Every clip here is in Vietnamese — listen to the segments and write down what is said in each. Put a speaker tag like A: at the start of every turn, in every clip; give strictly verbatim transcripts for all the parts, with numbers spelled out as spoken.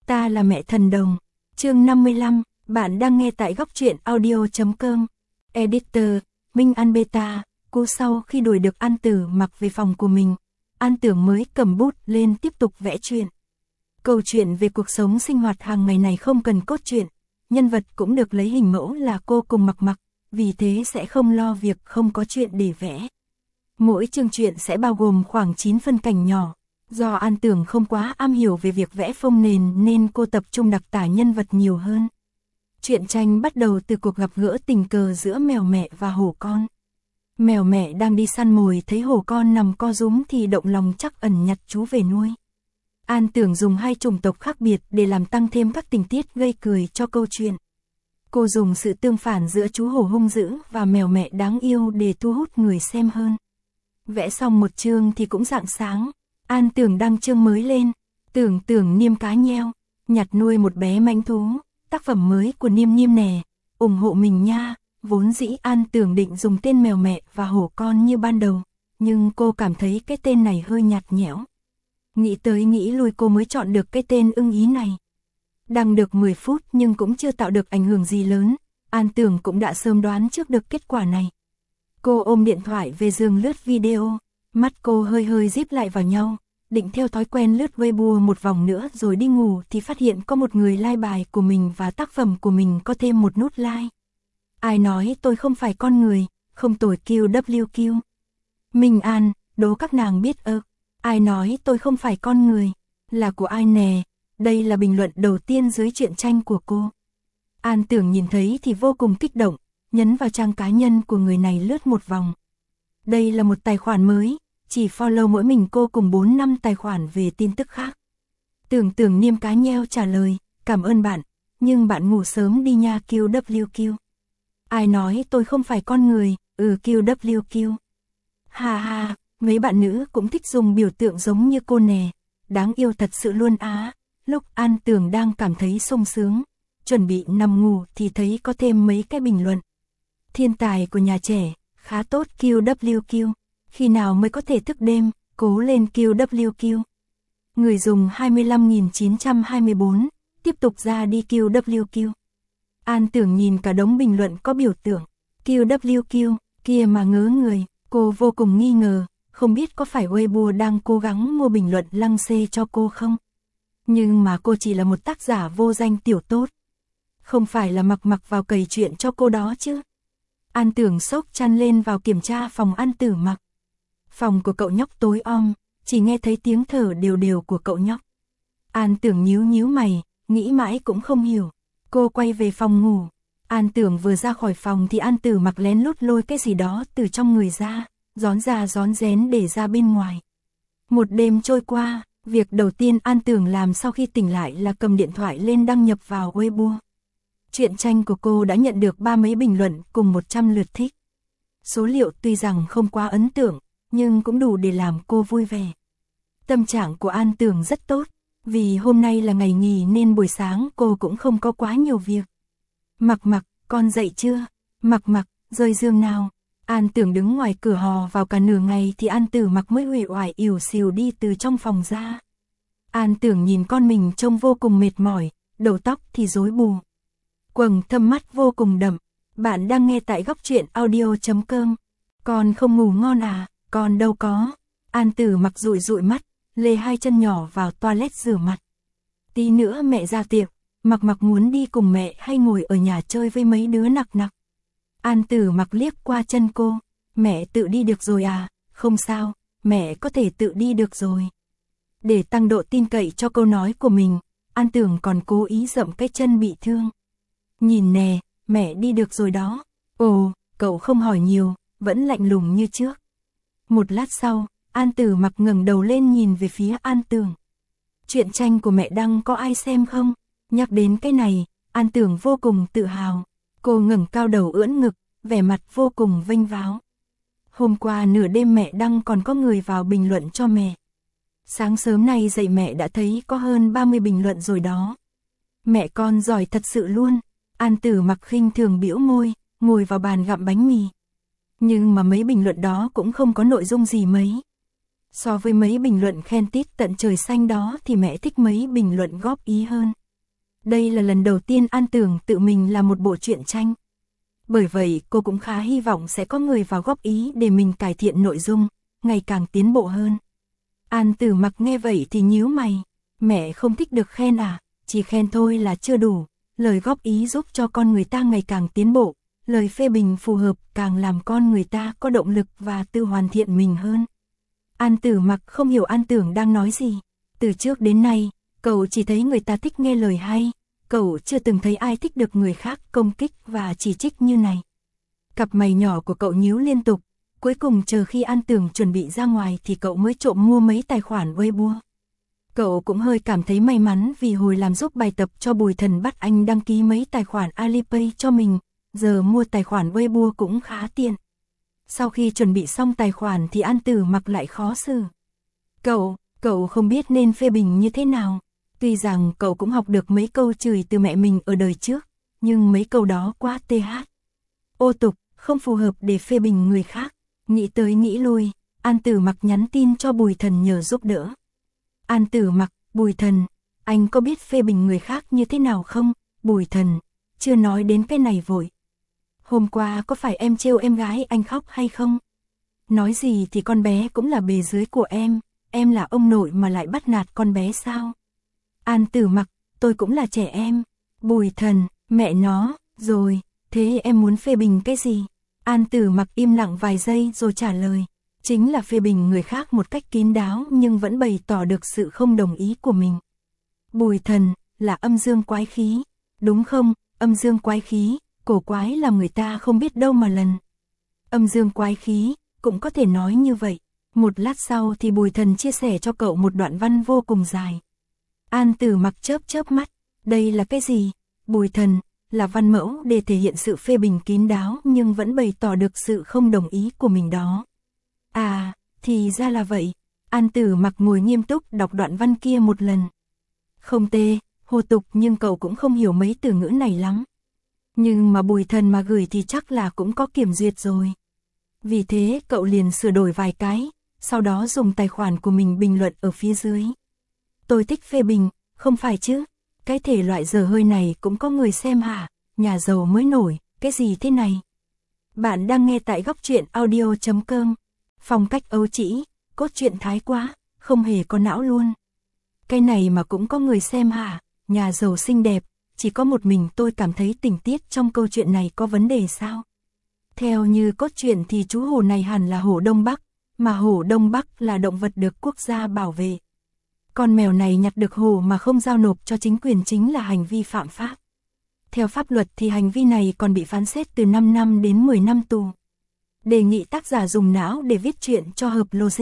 A: Ta là mẹ thần đồng. Chương năm mươi lăm, bạn đang nghe tại góc truyện audio chấm com. Editor, Minh An Beta. Cô sau khi đuổi được An Tử Mặc về phòng của mình, An Tưởng mới cầm bút lên tiếp tục vẽ truyện. Câu chuyện về cuộc sống sinh hoạt hàng ngày này không cần cốt truyện, nhân vật cũng được lấy hình mẫu là cô cùng Mặc Mặc, vì thế sẽ không lo việc không có chuyện để vẽ. Mỗi chương truyện sẽ bao gồm khoảng chín phân cảnh nhỏ. Do An Tưởng không quá am hiểu về việc vẽ phông nền nên cô tập trung đặc tả nhân vật nhiều hơn. Truyện tranh bắt đầu từ cuộc gặp gỡ tình cờ giữa mèo mẹ và hổ con. Mèo mẹ đang đi săn mồi thấy hổ con nằm co rúm thì động lòng chắc ẩn nhặt chú về nuôi. An Tưởng dùng hai chủng tộc khác biệt để làm tăng thêm các tình tiết gây cười cho câu chuyện. Cô dùng sự tương phản giữa chú hổ hung dữ và mèo mẹ đáng yêu để thu hút người xem hơn. Vẽ xong một chương thì cũng rạng sáng. An Tưởng đăng chương mới lên. Tưởng Tưởng Niêm Cá Nheo, nhặt nuôi một bé mãnh thú, tác phẩm mới của Niêm Niêm nè, ủng hộ mình nha. Vốn dĩ An Tưởng định dùng tên mèo mẹ và hổ con như ban đầu, nhưng cô cảm thấy cái tên này hơi nhạt nhẽo. Nghĩ tới nghĩ lui cô mới chọn được cái tên ưng ý này. Đăng được mười phút nhưng cũng chưa tạo được ảnh hưởng gì lớn, An Tưởng cũng đã sớm đoán trước được kết quả này. Cô ôm điện thoại về giường lướt video, mắt cô hơi hơi díp lại vào nhau, định theo thói quen lướt Weibo một vòng nữa rồi đi ngủ thì phát hiện có một người like bài của mình và tác phẩm của mình có thêm một nút like. Ai nói tôi không phải con người, không tồi Q W Q. Minh An, đố các nàng biết ơ. Ai nói tôi không phải con người, là của ai nè. Đây là bình luận đầu tiên dưới truyện tranh của cô. An Tưởng nhìn thấy thì vô cùng kích động, nhấn vào trang cá nhân của người này lướt một vòng. Đây là một tài khoản mới, chỉ follow mỗi mình cô cùng bốn năm tài khoản về tin tức khác. Tưởng Tưởng Niêm Cá Nheo trả lời, cảm ơn bạn, nhưng bạn ngủ sớm đi nha Q W Q. Ai nói tôi không phải con người, ừ Q W Q. Ha ha, mấy bạn nữ cũng thích dùng biểu tượng giống như cô nè, đáng yêu thật sự luôn á. Lúc An Tưởng đang cảm thấy sung sướng, chuẩn bị nằm ngủ thì thấy có thêm mấy cái bình luận. Thiên tài của nhà trẻ, khá tốt Q W Q, khi nào mới có thể thức đêm, cố lên Q W Q. Người dùng hai mươi lăm nghìn chín trăm hai mươi bốn, tiếp tục ra đi Q W Q. An Tưởng nhìn cả đống bình luận có biểu tượng Q W Q, kia mà ngớ người, cô vô cùng nghi ngờ, không biết có phải Weibo đang cố gắng mua bình luận lăng xê cho cô không? Nhưng mà cô chỉ là một tác giả vô danh tiểu tốt. Không phải là Mặc Mặc vào cày chuyện cho cô đó chứ. An Tưởng sốc chăn lên vào kiểm tra phòng An Tử Mặc. Phòng của cậu nhóc tối om, chỉ nghe thấy tiếng thở đều đều của cậu nhóc. An Tưởng nhíu nhíu mày, nghĩ mãi cũng không hiểu. Cô quay về phòng ngủ. An Tưởng vừa ra khỏi phòng thì An Tử Mặc lén lút lôi cái gì đó từ trong người ra, rón ra rón rén để ra bên ngoài. Một đêm trôi qua, việc đầu tiên An Tưởng làm sau khi tỉnh lại là cầm điện thoại lên đăng nhập vào Weibo. Truyện tranh của cô đã nhận được ba mấy bình luận cùng một trăm lượt thích. Số liệu tuy rằng không quá ấn tượng, nhưng cũng đủ để làm cô vui vẻ. Tâm trạng của An Tưởng rất tốt, vì hôm nay là ngày nghỉ nên buổi sáng cô cũng không có quá nhiều việc. Mặc Mặc, con dậy chưa? Mặc Mặc, rơi giường nào? An Tưởng đứng ngoài cửa hò vào cả nửa ngày thì An Tử Mặc mới uể oải ỉu xìu đi từ trong phòng ra. An Tưởng nhìn con mình trông vô cùng mệt mỏi, đầu tóc thì rối bù. Quầng thâm mắt vô cùng đậm. Bạn đang nghe tại góc truyện audio chấm com. Con không ngủ ngon à? Con đâu có. An Tử Mặc dụi dụi mắt, lê hai chân nhỏ vào toilet rửa mặt. Tí nữa mẹ ra tiệc, Mặc Mặc muốn đi cùng mẹ hay ngồi ở nhà chơi với mấy đứa nặc nặc. An Tử Mặc liếc qua chân cô, mẹ tự đi được rồi à? Không sao, mẹ có thể tự đi được rồi. Để tăng độ tin cậy cho câu nói của mình, An Tưởng còn cố ý dậm cái chân bị thương. Nhìn nè, mẹ đi được rồi đó. Ồ, cậu không hỏi nhiều, vẫn lạnh lùng như trước. Một lát sau, An Tử Mặc ngẩng đầu lên nhìn về phía An Tưởng. Truyện tranh của mẹ đăng có ai xem không? Nhắc đến cái này, An Tưởng vô cùng tự hào. Cô ngẩng cao đầu ưỡn ngực, vẻ mặt vô cùng vênh váo. Hôm qua nửa đêm mẹ đăng còn có người vào bình luận cho mẹ. Sáng sớm nay dậy mẹ đã thấy có hơn ba mươi bình luận rồi đó. Mẹ con giỏi thật sự luôn. An Tử Mặc khinh thường bĩu môi, ngồi vào bàn gặm bánh mì. Nhưng mà mấy bình luận đó cũng không có nội dung gì mấy. So với mấy bình luận khen tít tận trời xanh đó thì mẹ thích mấy bình luận góp ý hơn. Đây là lần đầu tiên An Tưởng tự mình làm một bộ truyện tranh. Bởi vậy cô cũng khá hy vọng sẽ có người vào góp ý để mình cải thiện nội dung, ngày càng tiến bộ hơn. An Tử Mặc nghe vậy thì nhíu mày, mẹ không thích được khen à, chỉ khen thôi là chưa đủ, lời góp ý giúp cho con người ta ngày càng tiến bộ, lời phê bình phù hợp càng làm con người ta có động lực và tự hoàn thiện mình hơn. An Tử Mặc không hiểu An Tưởng đang nói gì, từ trước đến nay, cậu chỉ thấy người ta thích nghe lời hay, cậu chưa từng thấy ai thích được người khác công kích và chỉ trích như này. Cặp mày nhỏ của cậu nhíu liên tục, cuối cùng chờ khi An Tưởng chuẩn bị ra ngoài thì cậu mới trộm mua mấy tài khoản Weibo. Cậu cũng hơi cảm thấy may mắn vì hồi làm giúp bài tập cho Bùi Thần bắt anh đăng ký mấy tài khoản Alipay cho mình, giờ mua tài khoản Weibo cũng khá tiện. Sau khi chuẩn bị xong tài khoản thì An Tử Mặc lại khó xử. Cậu, cậu không biết nên phê bình như thế nào. Tuy rằng cậu cũng học được mấy câu chửi từ mẹ mình ở đời trước, nhưng mấy câu đó quá th. Ô tục, không phù hợp để phê bình người khác. Nghĩ tới nghĩ lui, An Tử Mặc nhắn tin cho Bùi Thần nhờ giúp đỡ. An Tử Mặc, Bùi Thần, anh có biết phê bình người khác như thế nào không? Bùi Thần, chưa nói đến cái này vội. Hôm qua có phải em trêu em gái anh khóc hay không? Nói gì thì con bé cũng là bề dưới của em, em là ông nội mà lại bắt nạt con bé sao? An Tử Mặc, tôi cũng là trẻ em. Bùi Thần, mẹ nó, rồi, thế em muốn phê bình cái gì? An Tử Mặc im lặng vài giây rồi trả lời, chính là phê bình người khác một cách kín đáo nhưng vẫn bày tỏ được sự không đồng ý của mình. Bùi Thần, là âm dương quái khí, đúng không? Âm dương quái khí, cổ quái là người ta không biết đâu mà lần. Âm dương quái khí, cũng có thể nói như vậy. Một lát sau thì Bùi Thần chia sẻ cho cậu một đoạn văn vô cùng dài. An Tử Mặc chớp chớp mắt, đây là cái gì? Bùi Thần, là văn mẫu để thể hiện sự phê bình kín đáo nhưng vẫn bày tỏ được sự không đồng ý của mình đó. À, thì ra là vậy. An Tử Mặc ngồi nghiêm túc đọc đoạn văn kia một lần. Không tệ, hồ tục nhưng cậu cũng không hiểu mấy từ ngữ này lắm. Nhưng mà Bùi Thần mà gửi thì chắc là cũng có kiểm duyệt rồi. Vì thế cậu liền sửa đổi vài cái, sau đó dùng tài khoản của mình bình luận ở phía dưới. Tôi thích phê bình, không phải chứ? Cái thể loại dở hơi này cũng có người xem hả? Nhà giàu mới nổi, cái gì thế này? Bạn đang nghe tại góc truyện audio chấm com. Phong cách Âu chỉ, cốt truyện thái quá, không hề có não luôn. Cái này mà cũng có người xem hả? Nhà giàu xinh đẹp, chỉ có một mình tôi cảm thấy tình tiết trong câu chuyện này có vấn đề sao? Theo như cốt truyện thì chú hổ này hẳn là hổ Đông Bắc, mà hổ Đông Bắc là động vật được quốc gia bảo vệ. Con mèo này nhặt được hổ mà không giao nộp cho chính quyền chính là hành vi phạm pháp. Theo pháp luật thì hành vi này còn bị phán xét từ năm năm đến mười năm tù. Đề nghị tác giả dùng não để viết truyện cho hợp logic.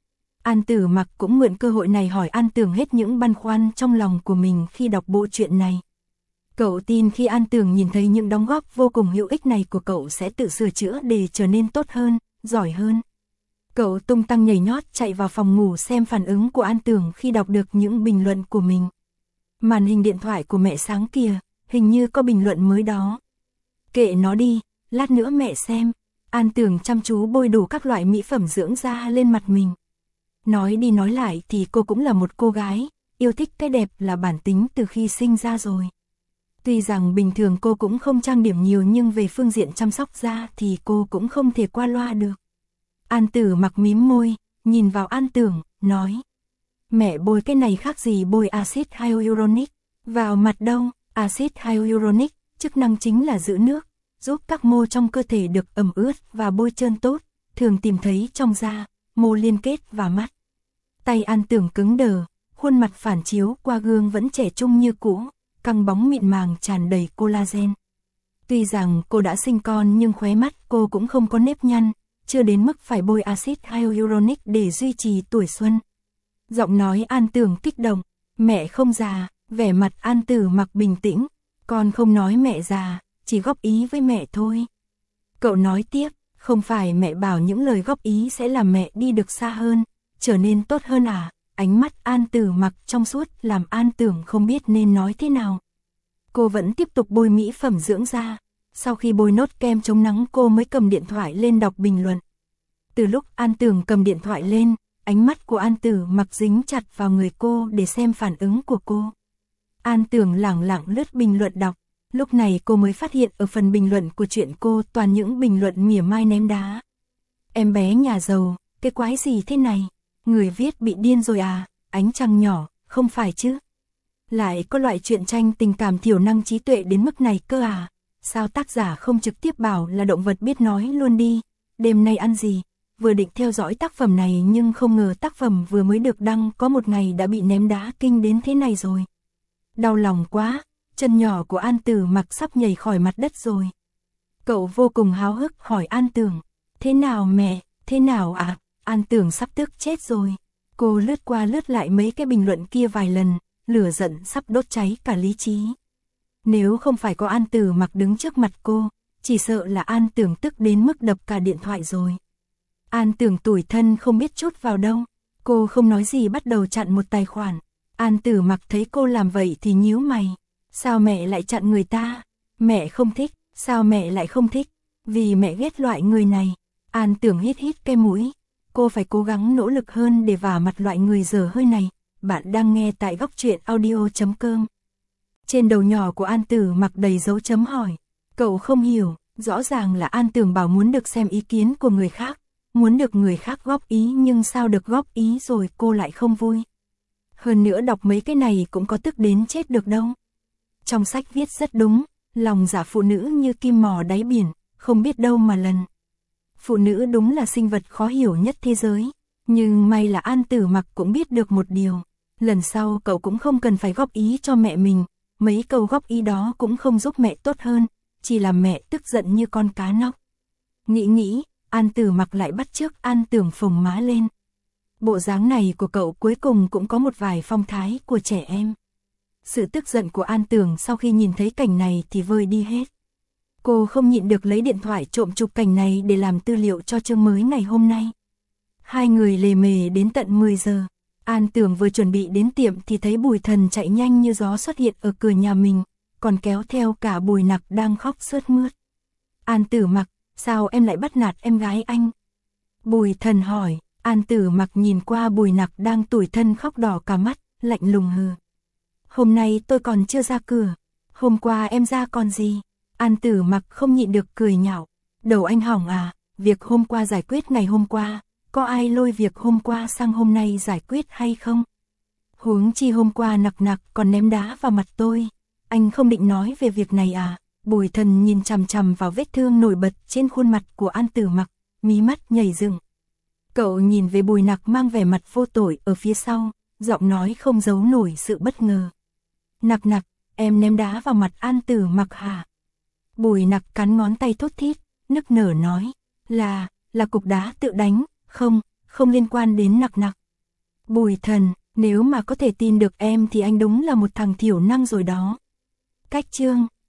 A: An Tử Mặc cũng mượn cơ hội này hỏi An Tưởng hết những băn khoăn trong lòng của mình khi đọc bộ truyện này. Cậu tin khi An Tưởng nhìn thấy những đóng góp vô cùng hữu ích này của cậu sẽ tự sửa chữa để trở nên tốt hơn, giỏi hơn. Cậu tung tăng nhảy nhót chạy vào phòng ngủ xem phản ứng của An Tưởng khi đọc được những bình luận của mình. Màn hình điện thoại của mẹ sáng kìa, hình như có bình luận mới đó. Kệ nó đi, lát nữa mẹ xem. An Tưởng chăm chú bôi đủ các loại mỹ phẩm dưỡng da lên mặt mình. Nói đi nói lại thì cô cũng là một cô gái, yêu thích cái đẹp là bản tính từ khi sinh ra rồi. Tuy rằng bình thường cô cũng không trang điểm nhiều nhưng về phương diện chăm sóc da thì cô cũng không thể qua loa được. An Tử Mặc mím môi, nhìn vào An Tưởng, nói. Mẹ bôi cái này khác gì bôi axit hyaluronic. Vào mặt đâu, axit hyaluronic, chức năng chính là giữ nước, giúp các mô trong cơ thể được ẩm ướt và bôi trơn tốt, thường tìm thấy trong da, mô liên kết và mắt. Tay An Tưởng cứng đờ, khuôn mặt phản chiếu qua gương vẫn trẻ trung như cũ, căng bóng mịn màng tràn đầy collagen. Tuy rằng cô đã sinh con nhưng khóe mắt cô cũng không có nếp nhăn, chưa đến mức phải bôi axit hyaluronic để duy trì tuổi xuân. Giọng nói An Tưởng kích động, mẹ không già, vẻ mặt An Tử Mặc bình tĩnh, con không nói mẹ già, chỉ góp ý với mẹ thôi. Cậu nói tiếp, không phải mẹ bảo những lời góp ý sẽ làm mẹ đi được xa hơn, trở nên tốt hơn à? Ánh mắt An Tử Mặc trong suốt làm An Tưởng không biết nên nói thế nào. Cô vẫn tiếp tục bôi mỹ phẩm dưỡng da. Sau khi bôi nốt kem chống nắng cô mới cầm điện thoại lên đọc bình luận. Từ lúc An Tưởng cầm điện thoại lên, ánh mắt của An Tử Mặc dính chặt vào người cô để xem phản ứng của cô. An Tưởng lẳng lặng lướt bình luận đọc, lúc này cô mới phát hiện ở phần bình luận của chuyện cô toàn những bình luận mỉa mai ném đá. Em bé nhà giàu, cái quái gì thế này? Người viết bị điên rồi à? Ánh trăng nhỏ, không phải chứ? Lại có loại truyện tranh tình cảm thiểu năng trí tuệ đến mức này cơ à? Sao tác giả không trực tiếp bảo là động vật biết nói luôn đi? Đêm nay ăn gì? Vừa định theo dõi tác phẩm này nhưng không ngờ tác phẩm vừa mới được đăng có một ngày đã bị ném đá kinh đến thế này rồi. Đau lòng quá, chân nhỏ của An Tử Mặc sắp nhảy khỏi mặt đất rồi. Cậu vô cùng háo hức hỏi An Tưởng, thế nào mẹ, thế nào ạ? À? An Tưởng sắp tức chết rồi. Cô lướt qua lướt lại mấy cái bình luận kia vài lần, lửa giận sắp đốt cháy cả lý trí. Nếu không phải có An Tử Mặc đứng trước mặt cô, chỉ sợ là An Tưởng tức đến mức đập cả điện thoại rồi. An Tưởng tủi thân không biết chút vào đâu, cô không nói gì bắt đầu chặn một tài khoản. An Tử Mặc thấy cô làm vậy thì nhíu mày, sao mẹ lại chặn người ta? Mẹ không thích, sao mẹ lại không thích? Vì mẹ ghét loại người này. An Tưởng hít hít cái mũi, cô phải cố gắng nỗ lực hơn để vả mặt loại người dở hơi này. Bạn đang nghe tại góc truyện audio chấm com. Trên đầu nhỏ của An Tử Mặc đầy dấu chấm hỏi, cậu không hiểu, rõ ràng là An Tưởng bảo muốn được xem ý kiến của người khác, muốn được người khác góp ý nhưng sao được góp ý rồi cô lại không vui. Hơn nữa đọc mấy cái này cũng có tức đến chết được đâu. Trong sách viết rất đúng, lòng dạ phụ nữ như kim mò đáy biển, không biết đâu mà lần. Phụ nữ đúng là sinh vật khó hiểu nhất thế giới, nhưng may là An Tử Mặc cũng biết được một điều. Lần sau cậu cũng không cần phải góp ý cho mẹ mình, mấy câu góp ý đó cũng không giúp mẹ tốt hơn, chỉ làm mẹ tức giận như con cá nóc. Nghĩ nghĩ, An Tử Mặc lại bắt chước An Tưởng phồng má lên. Bộ dáng này của cậu cuối cùng cũng có một vài phong thái của trẻ em. Sự tức giận của An Tưởng sau khi nhìn thấy cảnh này thì vơi đi hết. Cô không nhịn được lấy điện thoại trộm chụp cảnh này để làm tư liệu cho chương mới ngày hôm nay. Hai người lề mề đến tận mười giờ. An Tưởng vừa chuẩn bị đến tiệm thì thấy Bùi Thần chạy nhanh như gió xuất hiện ở cửa nhà mình, còn kéo theo cả Bùi Nặc đang khóc sướt mướt. An Tử Mặc, sao em lại bắt nạt em gái anh? Bùi Thần hỏi. An Tử Mặc nhìn qua Bùi Nặc đang tủi thân khóc đỏ cả mắt, lạnh lùng hừ. Hôm nay tôi còn chưa ra cửa, hôm qua em ra còn gì? An Tử Mặc không nhịn được cười nhạo, đầu anh hỏng à, việc hôm qua giải quyết ngày hôm qua, có ai lôi việc hôm qua sang hôm nay giải quyết hay không? Huống chi hôm qua Nặc Nặc còn ném đá vào mặt tôi, anh không định nói về việc này à? Bùi Thần nhìn chằm chằm vào vết thương nổi bật trên khuôn mặt của An Tử Mặc, mí mắt nhảy dựng. Cậu nhìn về Bùi Nặc mang vẻ mặt vô tội ở phía sau, giọng nói không giấu nổi sự bất ngờ. Nặc Nặc, em ném đá vào mặt An Tử Mặc hả? Bùi Nặc cắn ngón tay thốt thít, nức nở nói, là, là cục đá tự đánh, không, không liên quan đến Nặc Nặc. Bùi Thần, nếu mà có thể tin được em thì anh đúng là một thằng thiểu năng rồi đó. Cách chương